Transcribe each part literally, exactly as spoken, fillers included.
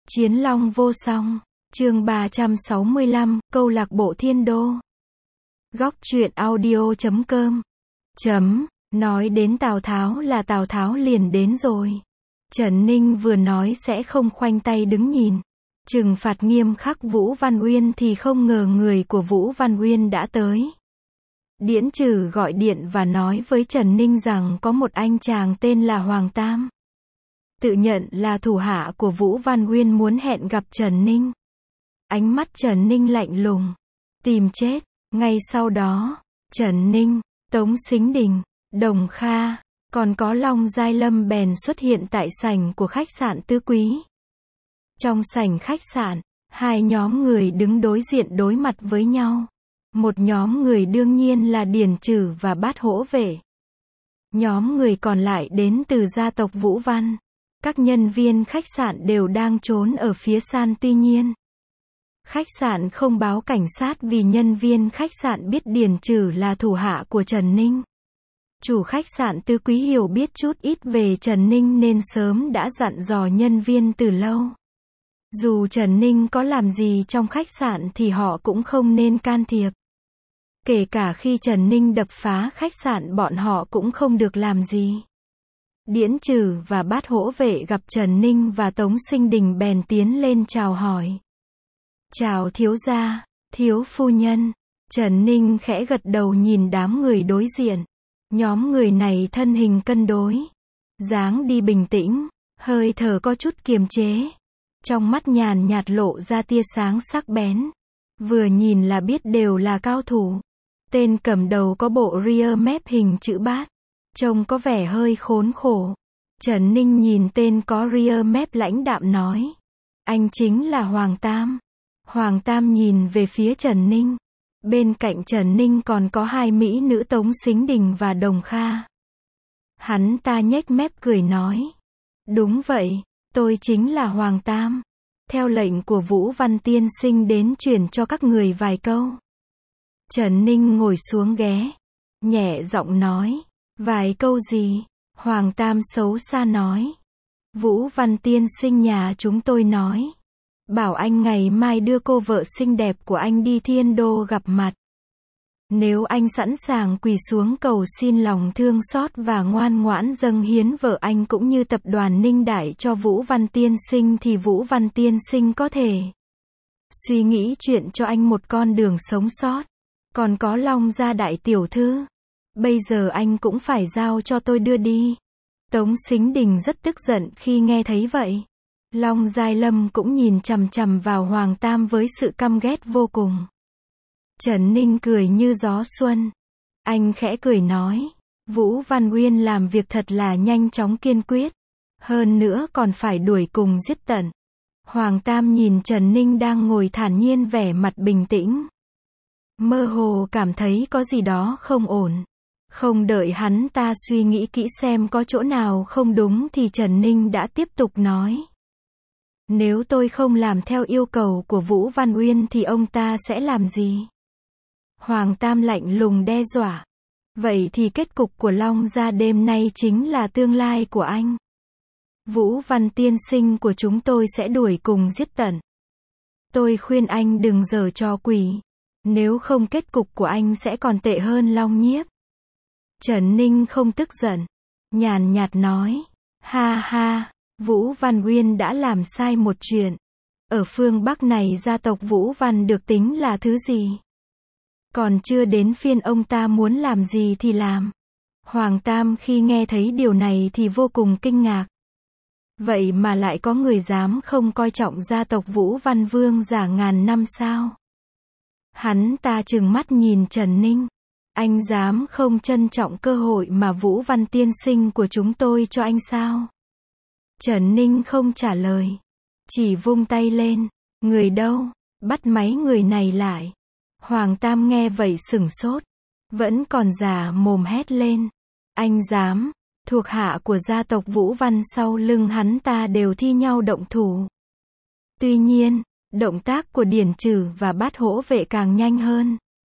Chiến long vô song, chương ba trăm sáu mươi lăm, câu lạc bộ Thiên Đô. Góc truyện audio chấm com. Chấm, nói đến Tào Tháo là Tào Tháo liền đến rồi. Trần Ninh vừa nói sẽ không khoanh tay đứng nhìn. Trừng phạt nghiêm khắc Vũ Văn Uyên thì không ngờ người của Vũ Văn Uyên đã tới. Điễn Trừ gọi điện và nói với Trần Ninh rằng có một anh chàng tên là Hoàng Tam. Tự nhận là thủ hạ của Vũ Văn Uyên muốn hẹn gặp Trần Ninh. Ánh mắt Trần Ninh lạnh lùng. Tìm chết. Ngay sau đó, Trần Ninh, Tống Sính Đình, Đồng Kha, còn có Long Giai Lâm bèn xuất hiện tại sảnh của khách sạn Tứ Quý. Trong sảnh khách sạn, hai nhóm người đứng đối diện đối mặt với nhau. Một nhóm người đương nhiên là Điển Trừ và Bát Hỗ Vệ. Nhóm người còn lại đến từ gia tộc Vũ Văn. Các nhân viên khách sạn đều đang trốn ở phía san tuy nhiên. Khách sạn không báo cảnh sát vì nhân viên khách sạn biết Điển Trừ là thủ hạ của Trần Ninh. Chủ khách sạn Tứ Quý hiểu biết chút ít về Trần Ninh nên sớm đã dặn dò nhân viên từ lâu. Dù Trần Ninh có làm gì trong khách sạn thì họ cũng không nên can thiệp. Kể cả khi Trần Ninh đập phá khách sạn bọn họ cũng không được làm gì. Điển Trừ và Bát Hỗ Vệ gặp Trần Ninh và Tống Sính Đình bèn tiến lên chào hỏi. Chào thiếu gia, thiếu phu nhân. Trần Ninh khẽ gật đầu nhìn đám người đối diện. Nhóm người này thân hình cân đối. Dáng đi bình tĩnh, hơi thở có chút kiềm chế. Trong mắt nhàn nhạt lộ ra tia sáng sắc bén. Vừa nhìn là biết đều là cao thủ. Tên cầm đầu có bộ ria mép hình chữ bát. Trông có vẻ hơi khốn khổ. Trần Ninh nhìn tên có ria mép lãnh đạm nói. Anh chính là Hoàng Tam. Hoàng Tam nhìn về phía Trần Ninh. Bên cạnh Trần Ninh còn có hai mỹ nữ Tống Sính Đình và Đồng Kha. Hắn ta nhếch mép cười nói. Đúng vậy, tôi chính là Hoàng Tam. Theo lệnh của Vũ Văn tiên sinh đến truyền cho các người vài câu. Trần Ninh ngồi xuống ghé. Nhẹ giọng nói. Vài câu gì? Hoàng Tam xấu xa nói. Vũ Văn tiên sinh nhà chúng tôi nói. Bảo anh ngày mai đưa cô vợ xinh đẹp của anh đi Thiên Đô gặp mặt. Nếu anh sẵn sàng quỳ xuống cầu xin lòng thương xót và ngoan ngoãn dâng hiến vợ anh cũng như tập đoàn Ninh Đại cho Vũ Văn tiên sinh thì Vũ Văn tiên sinh có thể suy nghĩ chuyện cho anh một con đường sống sót. Còn có Long gia đại tiểu thư. Bây giờ anh cũng phải giao cho tôi đưa đi. Tống Sính Đình rất tức giận khi nghe thấy vậy. Long Giai Lâm cũng nhìn chằm chằm vào Hoàng Tam với sự căm ghét vô cùng. Trần Ninh cười như gió xuân. Anh khẽ cười nói. Vũ Văn Uyên làm việc thật là nhanh chóng kiên quyết. Hơn nữa còn phải đuổi cùng giết tận. Hoàng Tam nhìn Trần Ninh đang ngồi thản nhiên vẻ mặt bình tĩnh. Mơ hồ cảm thấy có gì đó không ổn. Không đợi hắn ta suy nghĩ kỹ xem có chỗ nào không đúng thì Trần Ninh đã tiếp tục nói. Nếu tôi không làm theo yêu cầu của Vũ Văn Uyên thì ông ta sẽ làm gì? Hoàng Tam lạnh lùng đe dọa. Vậy thì kết cục của Long gia đêm nay chính là tương lai của anh. Vũ Văn tiên sinh của chúng tôi sẽ đuổi cùng giết tận. Tôi khuyên anh đừng giở trò quỷ. Nếu không kết cục của anh sẽ còn tệ hơn Long Nhiếp. Trần Ninh không tức giận. Nhàn nhạt nói. Ha ha. Vũ Văn Uyên đã làm sai một chuyện. Ở phương Bắc này gia tộc Vũ Văn được tính là thứ gì? Còn chưa đến phiên ông ta muốn làm gì thì làm. Hoàng Tam khi nghe thấy điều này thì vô cùng kinh ngạc. Vậy mà lại có người dám không coi trọng gia tộc Vũ Văn Vương giả ngàn năm sao? Hắn ta trừng mắt nhìn Trần Ninh. Anh dám không trân trọng cơ hội mà Vũ Văn tiên sinh của chúng tôi cho anh sao? Trần Ninh không trả lời. Chỉ vung tay lên. Người đâu? Bắt máy người này lại. Hoàng Tam nghe vậy sửng sốt. Vẫn còn già mồm hét lên. Anh dám. Thuộc hạ của gia tộc Vũ Văn sau lưng hắn ta đều thi nhau động thủ. Tuy nhiên, động tác của Điển Trừ và Bát Hỗ Vệ càng nhanh hơn.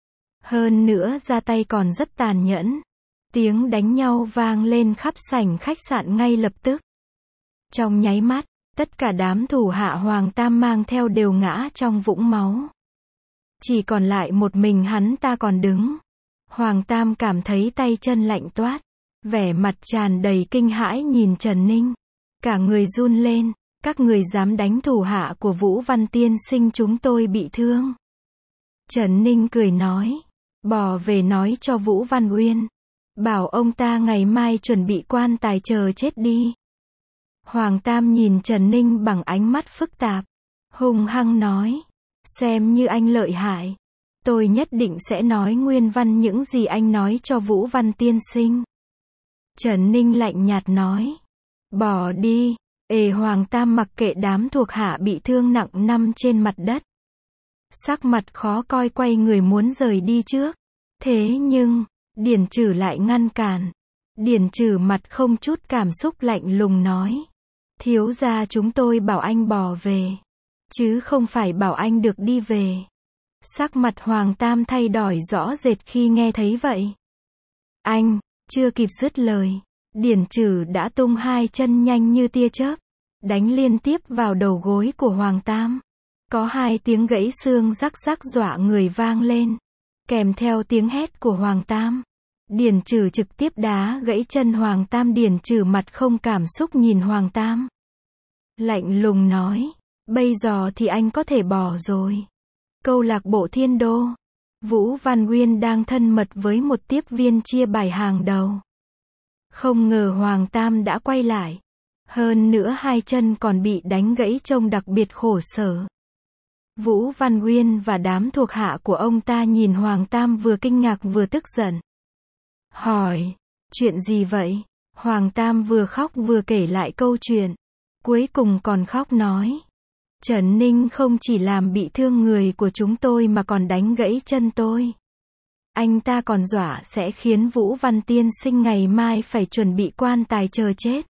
Hơn nữa ra tay còn rất tàn nhẫn. Tiếng đánh nhau vang lên khắp sảnh khách sạn ngay lập tức. Trong nháy mắt, Tất cả đám thủ hạ Hoàng Tam mang theo đều ngã trong vũng máu. Chỉ còn lại một mình hắn ta còn đứng. Hoàng Tam cảm thấy tay chân lạnh toát. Vẻ mặt tràn đầy kinh hãi nhìn Trần Ninh. Cả người run lên. Các người dám đánh thủ hạ của Vũ Văn tiên sinh chúng tôi bị thương. Trần Ninh cười nói. Bò về nói cho Vũ Văn Uyên. Bảo ông ta ngày mai chuẩn bị quan tài chờ chết đi. Hoàng Tam nhìn Trần Ninh bằng ánh mắt phức tạp. Hung hăng nói. Xem như anh lợi hại. Tôi nhất định sẽ nói nguyên văn những gì anh nói cho Vũ Văn tiên sinh. Trần Ninh lạnh nhạt nói. Bỏ đi. Ê Hoàng Tam mặc kệ đám thuộc hạ bị thương nặng nằm trên mặt đất. Sắc mặt khó coi quay người muốn rời đi trước. Thế nhưng, Điền Trừ lại ngăn cản. Điền Trừ mặt không chút cảm xúc lạnh lùng nói. Thiếu gia chúng tôi bảo anh bỏ về. Chứ không phải bảo anh được đi về. Sắc mặt Hoàng Tam thay đổi rõ rệt khi nghe thấy vậy. Anh, chưa kịp dứt lời. Điền Trừ đã tung hai chân nhanh như tia chớp. Đánh liên tiếp vào đầu gối của Hoàng Tam. Có hai tiếng gãy xương rắc rắc dọa người vang lên. Kèm theo tiếng hét của Hoàng Tam. Điền Trừ trực tiếp đá gãy chân Hoàng Tam. Điền Trừ mặt không cảm xúc nhìn Hoàng Tam. Lạnh lùng nói. Bây giờ thì anh có thể bỏ rồi. Câu lạc bộ Thiên Đô. Vũ Văn Uyên đang thân mật với một tiếp viên chia bài hàng đầu. Không ngờ Hoàng Tam đã quay lại. Hơn nữa hai chân còn bị đánh gãy trông đặc biệt khổ sở. Vũ Văn Uyên và đám thuộc hạ của ông ta nhìn Hoàng Tam vừa kinh ngạc vừa tức giận. Hỏi, chuyện gì vậy? Hoàng Tam vừa khóc vừa kể lại câu chuyện. Cuối cùng còn khóc nói. Trần Ninh không chỉ làm bị thương người của chúng tôi mà còn đánh gãy chân tôi. Anh ta còn dọa sẽ khiến Vũ Văn tiên sinh ngày mai phải chuẩn bị quan tài chờ chết.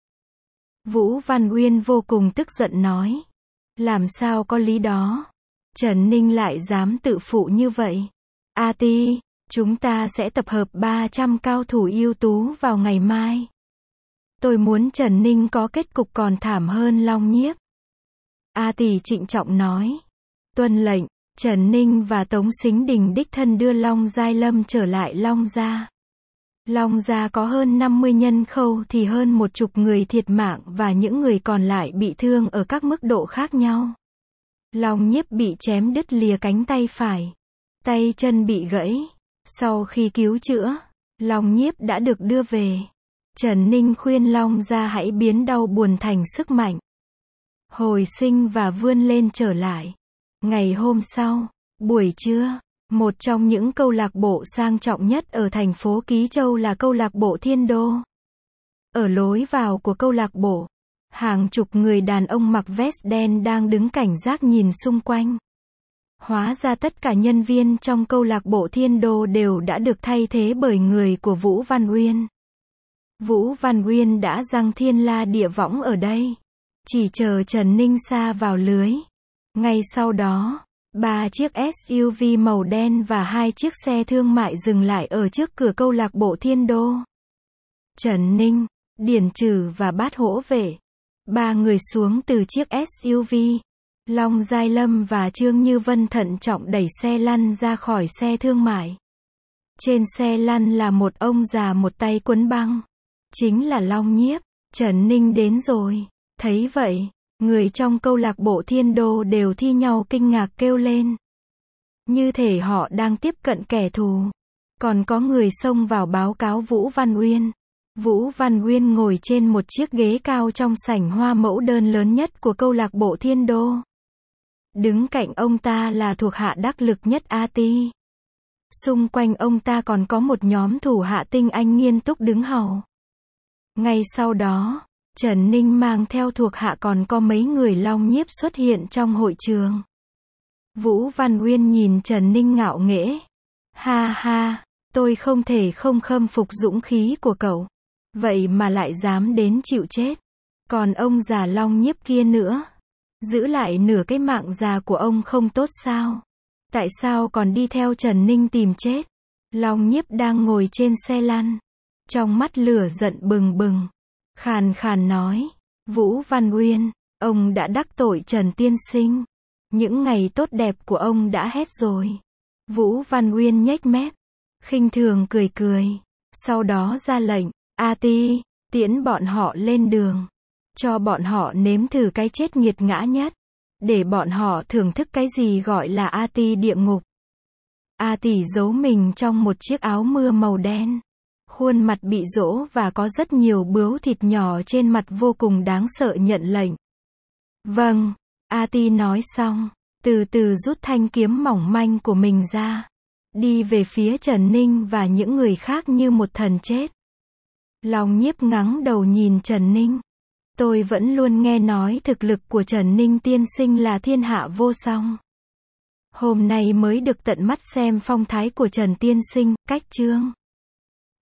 Vũ Văn Uyên vô cùng tức giận nói. Làm sao có lý đó? Trần Ninh lại dám tự phụ như vậy. A Ti, chúng ta sẽ tập hợp ba trăm cao thủ ưu tú vào ngày mai. Tôi muốn Trần Ninh có kết cục còn thảm hơn Long Nhiếp. A Tỷ trịnh trọng nói. Tuân lệnh, Trần Ninh và Tống Sính Đình đích thân đưa Long Giai Lâm trở lại Long Gia. Long Gia có hơn năm mươi nhân khẩu thì hơn một chục người thiệt mạng và những người còn lại bị thương ở các mức độ khác nhau. Long Nhiếp bị chém đứt lìa cánh tay phải. Tay chân bị gãy. Sau khi cứu chữa, Long Nhiếp đã được đưa về. Trần Ninh khuyên Long Gia hãy biến đau buồn thành sức mạnh. Hồi sinh và vươn lên trở lại. Ngày hôm sau, buổi trưa, một trong những câu lạc bộ sang trọng nhất ở thành phố Ký Châu là câu lạc bộ Thiên Đô. Ở lối vào của câu lạc bộ, hàng chục người đàn ông mặc vest đen đang đứng cảnh giác nhìn xung quanh. Hóa ra tất cả nhân viên trong câu lạc bộ Thiên Đô đều đã được thay thế bởi người của Vũ Văn Uyên. Vũ Văn Uyên đã giăng thiên la địa võng ở đây. Chỉ chờ Trần Ninh sa vào lưới. Ngay sau đó, ba chiếc ét u vê màu đen và hai chiếc xe thương mại dừng lại ở trước cửa câu lạc bộ Thiên Đô. Trần Ninh, Điền Trừ và Bát Hỗ Vệ. Ba người xuống từ chiếc ét u vê. Long Giai Lâm và Trương Như Vân thận trọng đẩy xe lăn ra khỏi xe thương mại. Trên xe lăn là một ông già một tay quấn băng. Chính là Long Nhiếp. Trần Ninh đến rồi. Thấy vậy, người trong câu lạc bộ Thiên Đô đều thi nhau kinh ngạc kêu lên. Như thể họ đang tiếp cận kẻ thù. Còn có người xông vào báo cáo Vũ Văn Uyên. Vũ Văn Uyên ngồi trên một chiếc ghế cao trong sảnh hoa mẫu đơn lớn nhất của câu lạc bộ Thiên Đô. Đứng cạnh ông ta là thuộc hạ đắc lực nhất A Ti. Xung quanh ông ta còn có một nhóm thủ hạ tinh anh nghiêm túc đứng hầu. Ngay sau đó, Trần Ninh mang theo thuộc hạ còn có mấy người Long Nhiếp xuất hiện trong hội trường. Vũ Văn Uyên nhìn Trần Ninh ngạo nghễ. Ha ha, tôi không thể không khâm phục dũng khí của cậu. Vậy mà lại dám đến chịu chết. Còn ông già Long Nhiếp kia nữa. Giữ lại nửa cái mạng già của ông không tốt sao? Tại sao còn đi theo Trần Ninh tìm chết? Long Nhiếp đang ngồi trên xe lăn. Trong mắt lửa giận bừng bừng. Khàn khàn nói. Vũ Văn Uyên, Ông đã đắc tội Trần Tiên Sinh. Những ngày tốt đẹp của ông đã hết rồi. Vũ Văn Uyên nhếch mép, khinh thường cười cười. Sau đó ra lệnh, A Ti, tiễn bọn họ lên đường. Cho bọn họ nếm thử cái chết nghiệt ngã nhất. Để bọn họ thưởng thức cái gì gọi là A Ti địa ngục. A Tỷ giấu mình trong một chiếc áo mưa màu đen. Khuôn mặt bị rỗ và có rất nhiều bướu thịt nhỏ trên mặt vô cùng đáng sợ nhận lệnh. Vâng, A Ti nói xong, từ từ rút thanh kiếm mỏng manh của mình ra. Đi về phía Trần Ninh và những người khác như một thần chết. Long Nhiếp ngắng đầu nhìn Trần Ninh. Tôi vẫn luôn nghe nói thực lực của Trần Ninh tiên sinh là thiên hạ vô song. Hôm nay mới được tận mắt xem phong thái của Trần tiên sinh, cách chương.